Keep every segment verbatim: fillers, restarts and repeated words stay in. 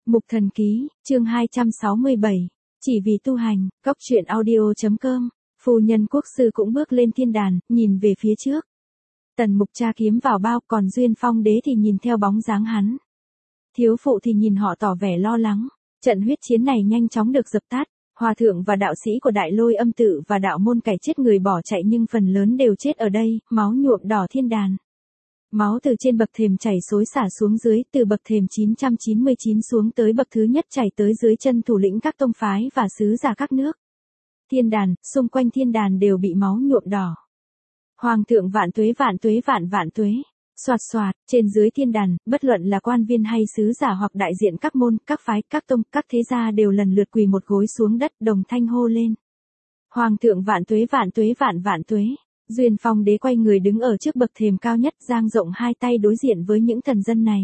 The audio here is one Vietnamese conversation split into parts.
Mục Thần Ký, chương hai trăm sáu mươi bảy, chỉ vì tu hành, Cóc Truyện Audio chấm com, phu nhân quốc sư cũng bước lên thiên đàn, nhìn về phía trước. Tần Mục tra kiếm vào bao, còn Duyên Phong đế thì nhìn theo bóng dáng hắn. Thiếu phụ thì nhìn họ tỏ vẻ lo lắng, trận huyết chiến này nhanh chóng được dập tắt, hòa thượng và đạo sĩ của Đại Lôi Âm Tự và đạo môn cải chết người bỏ chạy nhưng phần lớn đều chết ở đây, máu nhuộm đỏ thiên đàn. Máu từ trên bậc thềm chảy xối xả xuống dưới, từ bậc thềm chín trăm chín mươi chín xuống tới bậc thứ nhất chảy tới dưới chân thủ lĩnh các tông phái và sứ giả các nước. Thiên đàn, xung quanh thiên đàn đều bị máu nhuộm đỏ. Hoàng thượng vạn tuế vạn tuế vạn vạn tuế. Soạt soạt, trên dưới thiên đàn, bất luận là quan viên hay sứ giả hoặc đại diện các môn, các phái, các tông, các thế gia đều lần lượt quỳ một gối xuống đất, đồng thanh hô lên. Hoàng thượng vạn tuế vạn tuế vạn vạn tuế. Duyên Phong đế quay người đứng ở trước bậc thềm cao nhất, dang rộng hai tay đối diện với những thần dân này.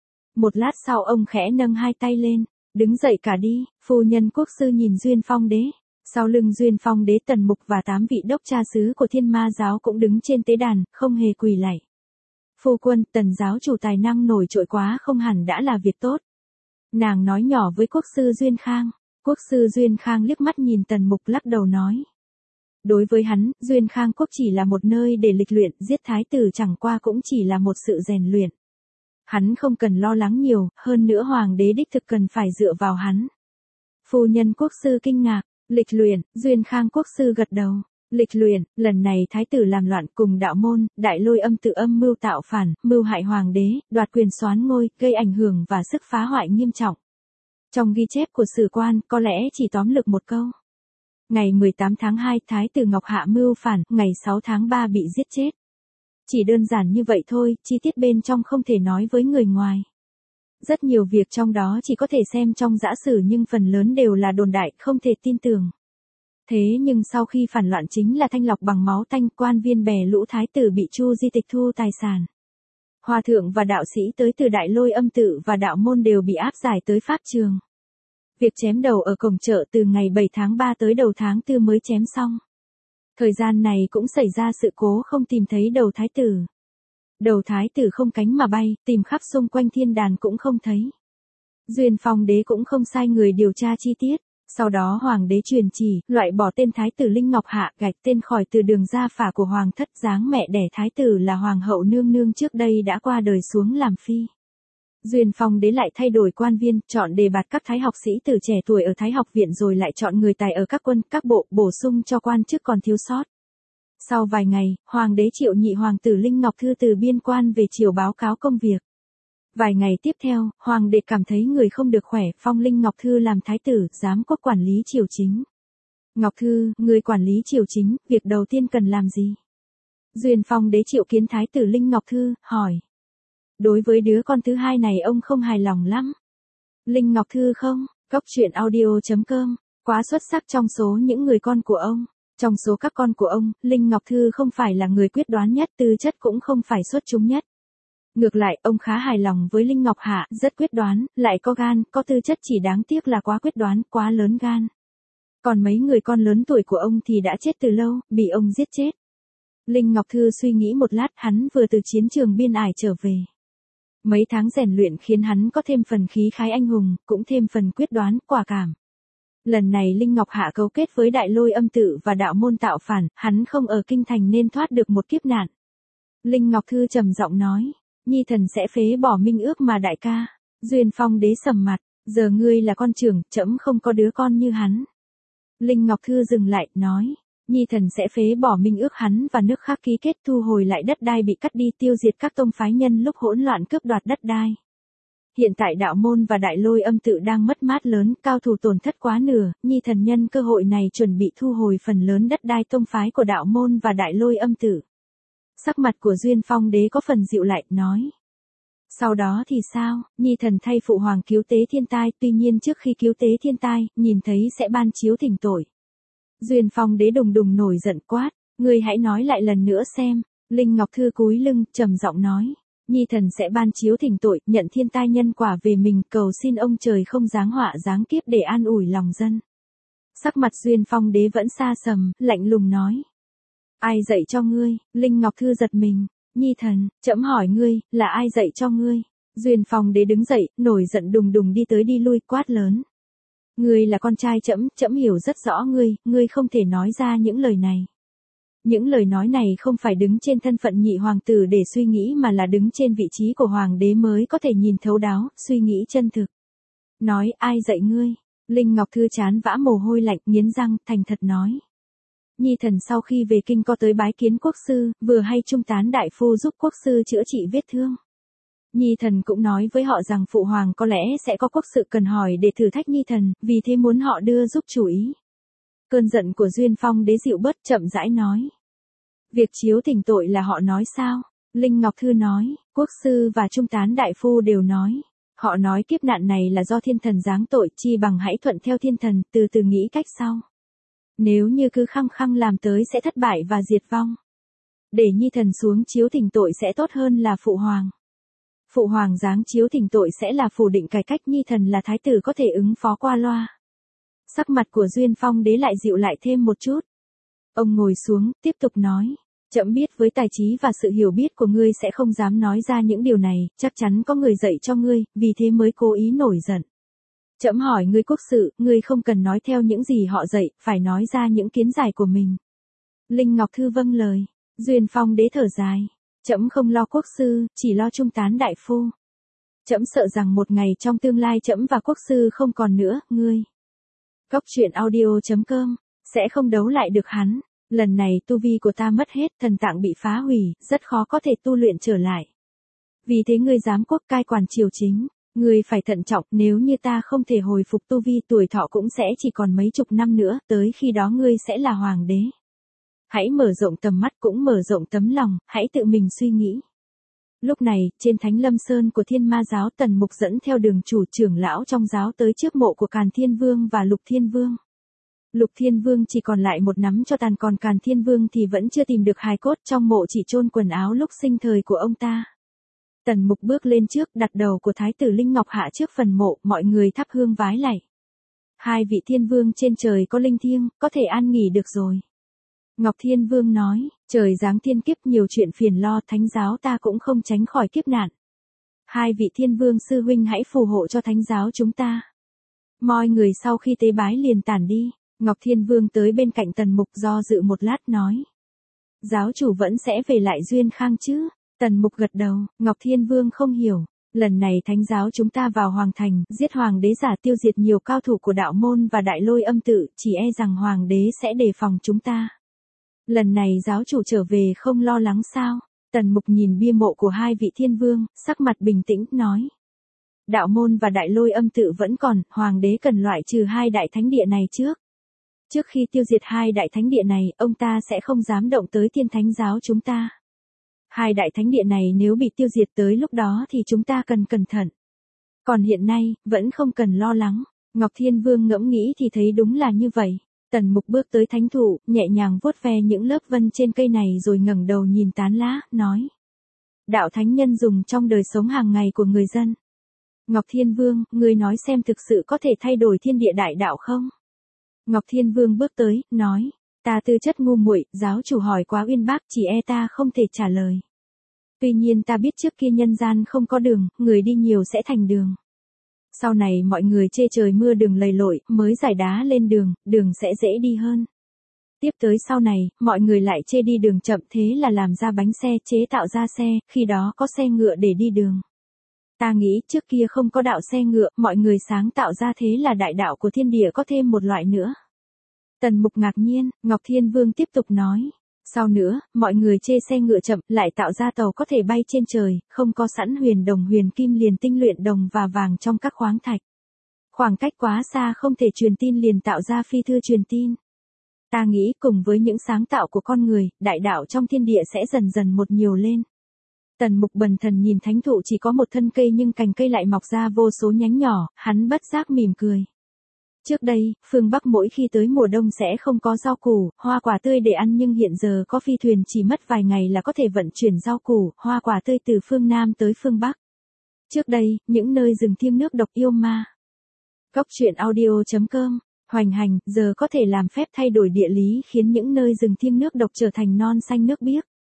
Một lát sau ông khẽ nâng hai tay lên, đứng dậy cả đi, phu nhân quốc sư nhìn Duyên Phong đế. Sau lưng Duyên Phong đế Tần Mục và tám vị đốc cha xứ của Thiên Ma giáo cũng đứng trên tế đàn, không hề quỳ lạy. Phu quân, Tần giáo chủ tài năng nổi trội quá không hẳn đã là việc tốt. Nàng nói nhỏ với quốc sư Duyên Khang. Quốc sư Duyên Khang liếc mắt nhìn Tần Mục lắc đầu nói. Đối với hắn, Duyên Khang quốc chỉ là một nơi để lịch luyện, giết thái tử chẳng qua cũng chỉ là một sự rèn luyện. Hắn không cần lo lắng nhiều, hơn nữa hoàng đế đích thực cần phải dựa vào hắn. Phu nhân quốc sư kinh ngạc, lịch luyện, Duyên Khang quốc sư gật đầu. Lịch luyện, lần này thái tử làm loạn cùng đạo môn, Đại Lôi Âm Tự âm mưu tạo phản, mưu hại hoàng đế, đoạt quyền soán ngôi, gây ảnh hưởng và sức phá hoại nghiêm trọng. Trong ghi chép của sử quan, có lẽ chỉ tóm lược một câu. Ngày mười tám tháng hai, thái tử Ngọc Hạ mưu phản, ngày sáu tháng ba bị giết chết. Chỉ đơn giản như vậy thôi, chi tiết bên trong không thể nói với người ngoài. Rất nhiều việc trong đó chỉ có thể xem trong giã sử nhưng phần lớn đều là đồn đại, không thể tin tưởng. Thế nhưng sau khi phản loạn chính là thanh lọc bằng máu tanh, quan viên bè lũ thái tử bị chu di tịch thu tài sản. Hòa thượng và đạo sĩ tới từ Đại Lôi Âm Tự và đạo môn đều bị áp giải tới pháp trường. Việc chém đầu ở cổng chợ từ ngày bảy tháng ba tới đầu tháng tư mới chém xong. Thời gian này cũng xảy ra sự cố không tìm thấy đầu thái tử. Đầu thái tử không cánh mà bay, tìm khắp xung quanh thiên đàn cũng không thấy. Duyên Phong đế cũng không sai người điều tra chi tiết. Sau đó hoàng đế truyền chỉ, loại bỏ tên thái tử Linh Ngọc Hạ, gạch tên khỏi từ đường gia phả của hoàng thất, dáng mẹ đẻ thái tử là hoàng hậu nương nương trước đây đã qua đời xuống làm phi. Duyên Phong đế lại thay đổi quan viên, chọn đề bạt các thái học sĩ từ trẻ tuổi ở Thái học viện rồi lại chọn người tài ở các quân, các bộ, bổ sung cho quan chức còn thiếu sót. Sau vài ngày, hoàng đế triệu nhị hoàng tử Linh Ngọc Thư từ biên quan về triều báo cáo công việc. Vài ngày tiếp theo, hoàng đế cảm thấy người không được khỏe, phong Linh Ngọc Thư làm thái tử, giám quốc quản lý triều chính. Ngọc Thư, người quản lý triều chính, việc đầu tiên cần làm gì? Duyên Phong đế triệu kiến thái tử Linh Ngọc Thư, hỏi. Đối với đứa con thứ hai này ông không hài lòng lắm. Linh Ngọc Thư không, Cóc Truyện Audio chấm com, quá xuất sắc trong số những người con của ông. Trong số các con của ông, Linh Ngọc Thư không phải là người quyết đoán nhất, tư chất cũng không phải xuất chúng nhất. Ngược lại, ông khá hài lòng với Linh Ngọc Hạ, rất quyết đoán, lại có gan, có tư chất, chỉ đáng tiếc là quá quyết đoán, quá lớn gan. Còn mấy người con lớn tuổi của ông thì đã chết từ lâu, bị ông giết chết. Linh Ngọc Thư suy nghĩ một lát, hắn vừa từ chiến trường biên ải trở về. Mấy tháng rèn luyện khiến hắn có thêm phần khí khái anh hùng, cũng thêm phần quyết đoán, quả cảm. Lần này Linh Ngọc Hạ cấu kết với Đại Lôi Âm Tự và đạo môn tạo phản, hắn không ở kinh thành nên thoát được một kiếp nạn. Linh Ngọc Thư trầm giọng nói. Nhi thần sẽ phế bỏ minh ước mà đại ca. Duyên Phong đế sầm mặt, giờ ngươi là con trưởng, trẫm không có đứa con như hắn. Linh Ngọc Thư dừng lại, nói, Nhi thần sẽ phế bỏ minh ước hắn và nước khác ký kết, thu hồi lại đất đai bị cắt đi, tiêu diệt các tông phái nhân lúc hỗn loạn cướp đoạt đất đai. Hiện tại đạo môn và Đại Lôi Âm Tự đang mất mát lớn, cao thủ tổn thất quá nửa, Nhi thần nhân cơ hội này chuẩn bị thu hồi phần lớn đất đai tông phái của đạo môn và Đại Lôi Âm Tự. Sắc mặt của Duyên Phong đế có phần dịu lại, nói. Sau đó thì sao, Nhi thần thay phụ hoàng cứu tế thiên tai, tuy nhiên trước khi cứu tế thiên tai, nhìn thấy sẽ ban chiếu thỉnh tội. Duyên Phong đế đùng đùng nổi giận quát, ngươi hãy nói lại lần nữa xem. Linh Ngọc Thư cúi lưng, trầm giọng nói. Nhi thần sẽ ban chiếu thỉnh tội, nhận thiên tai nhân quả về mình, cầu xin ông trời không giáng họa giáng kiếp để an ủi lòng dân. Sắc mặt Duyên Phong đế vẫn xa sầm, lạnh lùng nói. Ai dạy cho ngươi? Linh Ngọc Thư giật mình. Nhi thần, trẫm hỏi ngươi, là ai dạy cho ngươi? Duyên Phong Đế đứng dậy, nổi giận đùng đùng đi tới đi lui quát lớn. Ngươi là con trai trẫm, trẫm hiểu rất rõ ngươi, ngươi không thể nói ra những lời này. Những lời nói này không phải đứng trên thân phận nhị hoàng tử để suy nghĩ mà là đứng trên vị trí của hoàng đế mới có thể nhìn thấu đáo, suy nghĩ chân thực. Nói ai dạy ngươi? Linh Ngọc Thư chán vã mồ hôi lạnh, nghiến răng, thành thật nói. Nhi thần sau khi về kinh có tới bái kiến quốc sư, vừa hay trung tán đại phu giúp quốc sư chữa trị vết thương. Nhi thần cũng nói với họ rằng phụ hoàng có lẽ sẽ có quốc sự cần hỏi để thử thách Nhi thần, vì thế muốn họ đưa giúp chủ ý. Cơn giận của Duyên Phong Đế dịu bớt, chậm rãi nói. Việc chiếu thỉnh tội là họ nói sao? Linh Ngọc Thư nói, quốc sư và trung tán đại phu đều nói. Họ nói kiếp nạn này là do thiên thần giáng tội, chi bằng hãy thuận theo thiên thần, từ từ nghĩ cách sau. Nếu như cứ khăng khăng làm tới sẽ thất bại và diệt vong. Để Nhi thần xuống chiếu thỉnh tội sẽ tốt hơn là phụ hoàng. Phụ hoàng giáng chiếu thỉnh tội sẽ là phủ định cải cách, Nhi thần là thái tử có thể ứng phó qua loa. Sắc mặt của Duyên Phong Đế lại dịu lại thêm một chút. Ông ngồi xuống, tiếp tục nói. Trẫm biết với tài trí và sự hiểu biết của ngươi sẽ không dám nói ra những điều này, chắc chắn có người dạy cho ngươi, vì thế mới cố ý nổi giận. Trẫm hỏi ngươi quốc sự, ngươi không cần nói theo những gì họ dạy, phải nói ra những kiến giải của mình. Linh Ngọc Thư vâng lời. Duyên Phong Đế thở dài. Trẫm không lo quốc sư, chỉ lo trung tán đại phu. Trẫm sợ rằng một ngày trong tương lai trẫm và quốc sư không còn nữa, ngươi. Góc truyện audio chấm com sẽ không đấu lại được hắn. Lần này tu vi của ta mất hết, thần tạng bị phá hủy, rất khó có thể tu luyện trở lại. Vì thế ngươi giám quốc cai quản triều chính, ngươi phải thận trọng, nếu như ta không thể hồi phục tu vi, tuổi thọ cũng sẽ chỉ còn mấy chục năm nữa, tới khi đó ngươi sẽ là hoàng đế. Hãy mở rộng tầm mắt cũng mở rộng tấm lòng, hãy tự mình suy nghĩ. Lúc này, trên Thánh Lâm Sơn của Thiên Ma giáo, Tần Mục dẫn theo đường chủ trưởng lão trong giáo tới trước mộ của Càn Thiên Vương và Lục Thiên Vương. Lục Thiên Vương chỉ còn lại một nắm cho tàn, còn Càn Thiên Vương thì vẫn chưa tìm được hài cốt, trong mộ chỉ chôn quần áo lúc sinh thời của ông ta. Tần Mục bước lên trước, đặt đầu của Thái tử Linh Ngọc hạ trước phần mộ, mọi người thắp hương vái lạy. Hai vị thiên vương trên trời có linh thiêng, có thể an nghỉ được rồi. Ngọc Thiên Vương nói, trời giáng thiên kiếp nhiều chuyện phiền lo, thánh giáo ta cũng không tránh khỏi kiếp nạn. Hai vị thiên vương sư huynh hãy phù hộ cho thánh giáo chúng ta. Mọi người sau khi tế bái liền tản đi. Ngọc Thiên Vương tới bên cạnh Tần Mục do dự một lát nói. Giáo chủ vẫn sẽ về lại Duyên Khang chứ? Tần Mục gật đầu, Ngọc Thiên Vương không hiểu. Lần này thánh giáo chúng ta vào hoàng thành, giết hoàng đế giả, tiêu diệt nhiều cao thủ của đạo môn và đại lôi âm tự, chỉ e rằng hoàng đế sẽ đề phòng chúng ta. Lần này giáo chủ trở về không lo lắng sao? Tần Mục nhìn bia mộ của hai vị thiên vương, sắc mặt bình tĩnh, nói. Đạo môn và đại lôi âm tự vẫn còn, hoàng đế cần loại trừ hai đại thánh địa này trước. Trước khi tiêu diệt hai đại thánh địa này, ông ta sẽ không dám động tới Thiên Thánh giáo chúng ta. Hai đại thánh địa này nếu bị tiêu diệt tới lúc đó thì chúng ta cần cẩn thận. Còn hiện nay, vẫn không cần lo lắng. Ngọc Thiên Vương ngẫm nghĩ thì thấy đúng là như vậy. Tần Mục bước tới thánh thụ, nhẹ nhàng vuốt ve những lớp vân trên cây này rồi ngẩng đầu nhìn tán lá, nói. Đạo thánh nhân dùng trong đời sống hàng ngày của người dân. Ngọc Thiên Vương, ngươi nói xem thực sự có thể thay đổi thiên địa đại đạo không? Ngọc Thiên Vương bước tới, nói, ta tư chất ngu muội, giáo chủ hỏi quá uyên bác, chỉ e ta không thể trả lời. Tuy nhiên ta biết trước kia nhân gian không có đường, người đi nhiều sẽ thành đường. Sau này mọi người chê trời mưa đường lầy lội, mới giải đá lên đường, đường sẽ dễ đi hơn. Tiếp tới sau này, mọi người lại chê đi đường chậm, thế là làm ra bánh xe, chế tạo ra xe, khi đó có xe ngựa để đi đường. Ta nghĩ trước kia không có đạo xe ngựa, mọi người sáng tạo ra, thế là đại đạo của thiên địa có thêm một loại nữa. Tần Mục ngạc nhiên, Ngọc Thiên Vương tiếp tục nói. Sau nữa, mọi người chê xe ngựa chậm, lại tạo ra tàu có thể bay trên trời, không có sẵn huyền đồng huyền kim liền tinh luyện đồng và vàng trong các khoáng thạch. Khoảng cách quá xa không thể truyền tin liền tạo ra phi thư truyền tin. Ta nghĩ cùng với những sáng tạo của con người, đại đạo trong thiên địa sẽ dần dần một nhiều lên. Tần Mục bần thần nhìn thánh thụ chỉ có một thân cây nhưng cành cây lại mọc ra vô số nhánh nhỏ, hắn bất giác mỉm cười. Trước đây, phương Bắc mỗi khi tới mùa đông sẽ không có rau củ, hoa quả tươi để ăn nhưng hiện giờ có phi thuyền chỉ mất vài ngày là có thể vận chuyển rau củ, hoa quả tươi từ phương Nam tới phương Bắc. Trước đây, những nơi rừng thiêng nước độc yêu ma. Góc truyện audio chấm com, hoành hành, giờ có thể làm phép thay đổi địa lý khiến những nơi rừng thiêng nước độc trở thành non xanh nước biếc.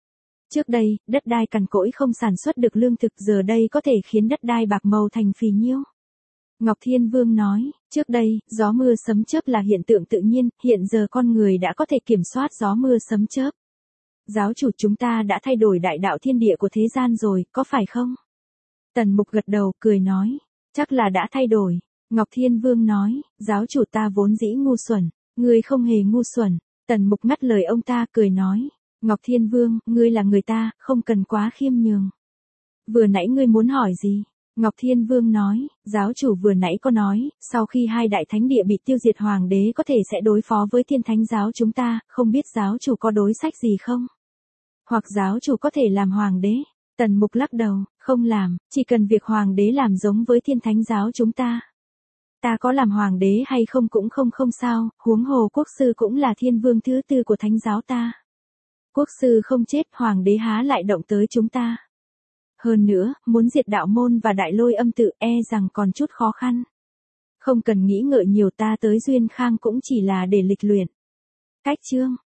Trước đây, đất đai cằn cỗi không sản xuất được lương thực, giờ đây có thể khiến đất đai bạc màu thành phì nhiêu. Ngọc Thiên Vương nói, trước đây, gió mưa sấm chớp là hiện tượng tự nhiên, hiện giờ con người đã có thể kiểm soát gió mưa sấm chớp. Giáo chủ chúng ta đã thay đổi đại đạo thiên địa của thế gian rồi, có phải không? Tần Mục gật đầu, cười nói, chắc là đã thay đổi. Ngọc Thiên Vương nói, giáo chủ ta vốn dĩ ngu xuẩn, ngươi không hề ngu xuẩn. Tần Mục ngắt lời ông ta, cười nói, Ngọc Thiên Vương, ngươi là người ta, không cần quá khiêm nhường. Vừa nãy ngươi muốn hỏi gì? Ngọc Thiên Vương nói, giáo chủ vừa nãy có nói, sau khi hai đại thánh địa bị tiêu diệt hoàng đế có thể sẽ đối phó với thiên thánh giáo chúng ta, không biết giáo chủ có đối sách gì không? Hoặc giáo chủ có thể làm hoàng đế? Tần Mục lắc đầu, không làm, chỉ cần việc hoàng đế làm giống với thiên thánh giáo chúng ta. Ta có làm hoàng đế hay không cũng không không sao, huống hồ quốc sư cũng là thiên vương thứ tư của thánh giáo ta. Quốc sư không chết, hoàng đế há lại động tới chúng ta. Hơn nữa, muốn diệt đạo môn và đại lôi âm tự e rằng còn chút khó khăn. Không cần nghĩ ngợi nhiều, ta tới Duyên Khang cũng chỉ là để lịch luyện. Cách chương